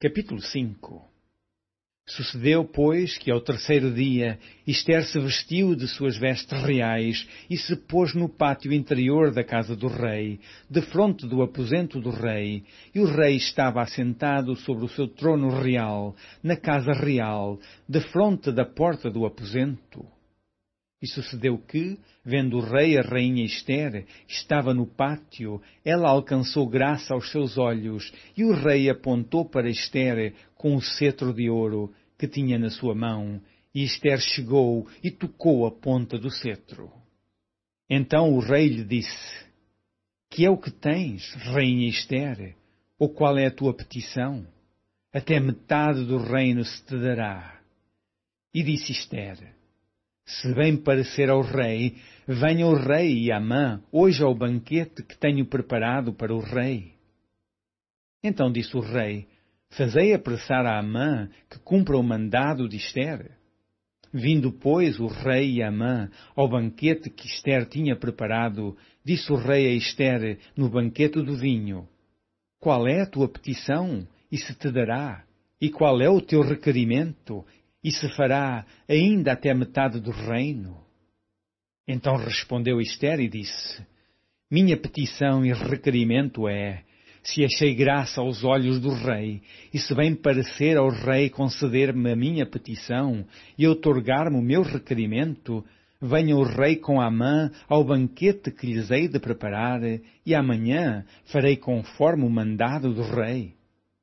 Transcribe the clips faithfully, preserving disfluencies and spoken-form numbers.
Capítulo cinco. Sucedeu, pois, que ao terceiro dia Ester se vestiu de suas vestes reais e se pôs no pátio interior da casa do rei, defronte do aposento do rei, e o rei estava assentado sobre o seu trono real, na casa real, defronte da porta do aposento. E sucedeu que, vendo o rei a rainha Ester, que estava no pátio, ela alcançou graça aos seus olhos, e o rei apontou para Ester com o cetro de ouro que tinha na sua mão, e Ester chegou e tocou a ponta do cetro. Então o rei lhe disse: Que é o que tens, rainha Ester? Ou qual é a tua petição? Até metade do reino se te dará. E disse Ester: Se bem parecer ao rei, venha o rei e Amã hoje ao banquete que tenho preparado para o rei. Então disse o rei: Fazei apressar a Amã que cumpra o mandado de Ester. Vindo, pois, o rei e Amã ao banquete que Ester tinha preparado, disse o rei a Ester no banquete do vinho: Qual é a tua petição? E se te dará. E qual é o teu requerimento? E se fará ainda até metade do reino? Então respondeu Ester e disse: Minha petição e requerimento é, se achei graça aos olhos do rei, e se bem parecer ao rei conceder-me a minha petição e outorgar-me o meu requerimento, venha o rei com Amã ao banquete que lhes hei de preparar, e amanhã farei conforme o mandado do rei.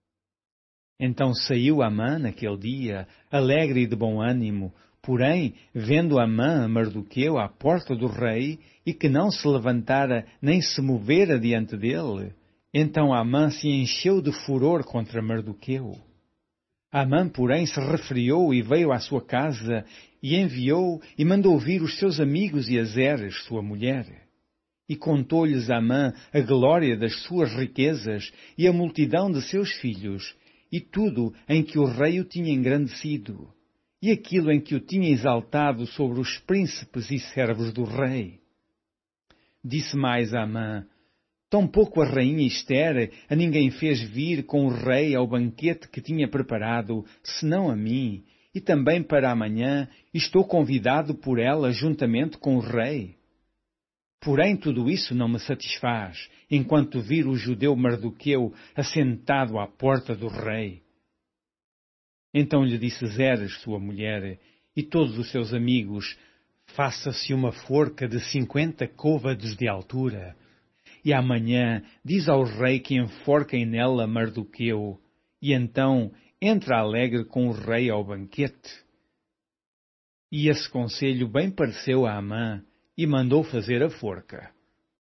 Então saiu Amã naquele dia, alegre e de bom ânimo, porém, vendo Amã a Mardoqueu à porta do rei, e que não se levantara nem se movera diante dele, então Amã se encheu de furor contra Mardoqueu. Amã, porém, se refriou e veio à sua casa, e enviou e mandou vir os seus amigos e a Zeres, sua mulher. E contou-lhes Amã a glória das suas riquezas e a multidão de seus filhos, e tudo em que o rei o tinha engrandecido, e aquilo em que o tinha exaltado sobre os príncipes e servos do rei. Disse mais Amã: Tampouco a rainha Ester a ninguém fez vir com o rei ao banquete que tinha preparado, senão a mim, e também para amanhã estou convidado por ela juntamente com o rei. Porém tudo isso não me satisfaz, enquanto vir o judeu Mardoqueu assentado à porta do rei. Então lhe disse Zeres, sua mulher, e todos os seus amigos: Faça-se uma forca de cinquenta côvados de altura, e amanhã diz ao rei que enforquem nela Mardoqueu, e então entra alegre com o rei ao banquete. E esse conselho bem pareceu a Amã, e mandou fazer a forca.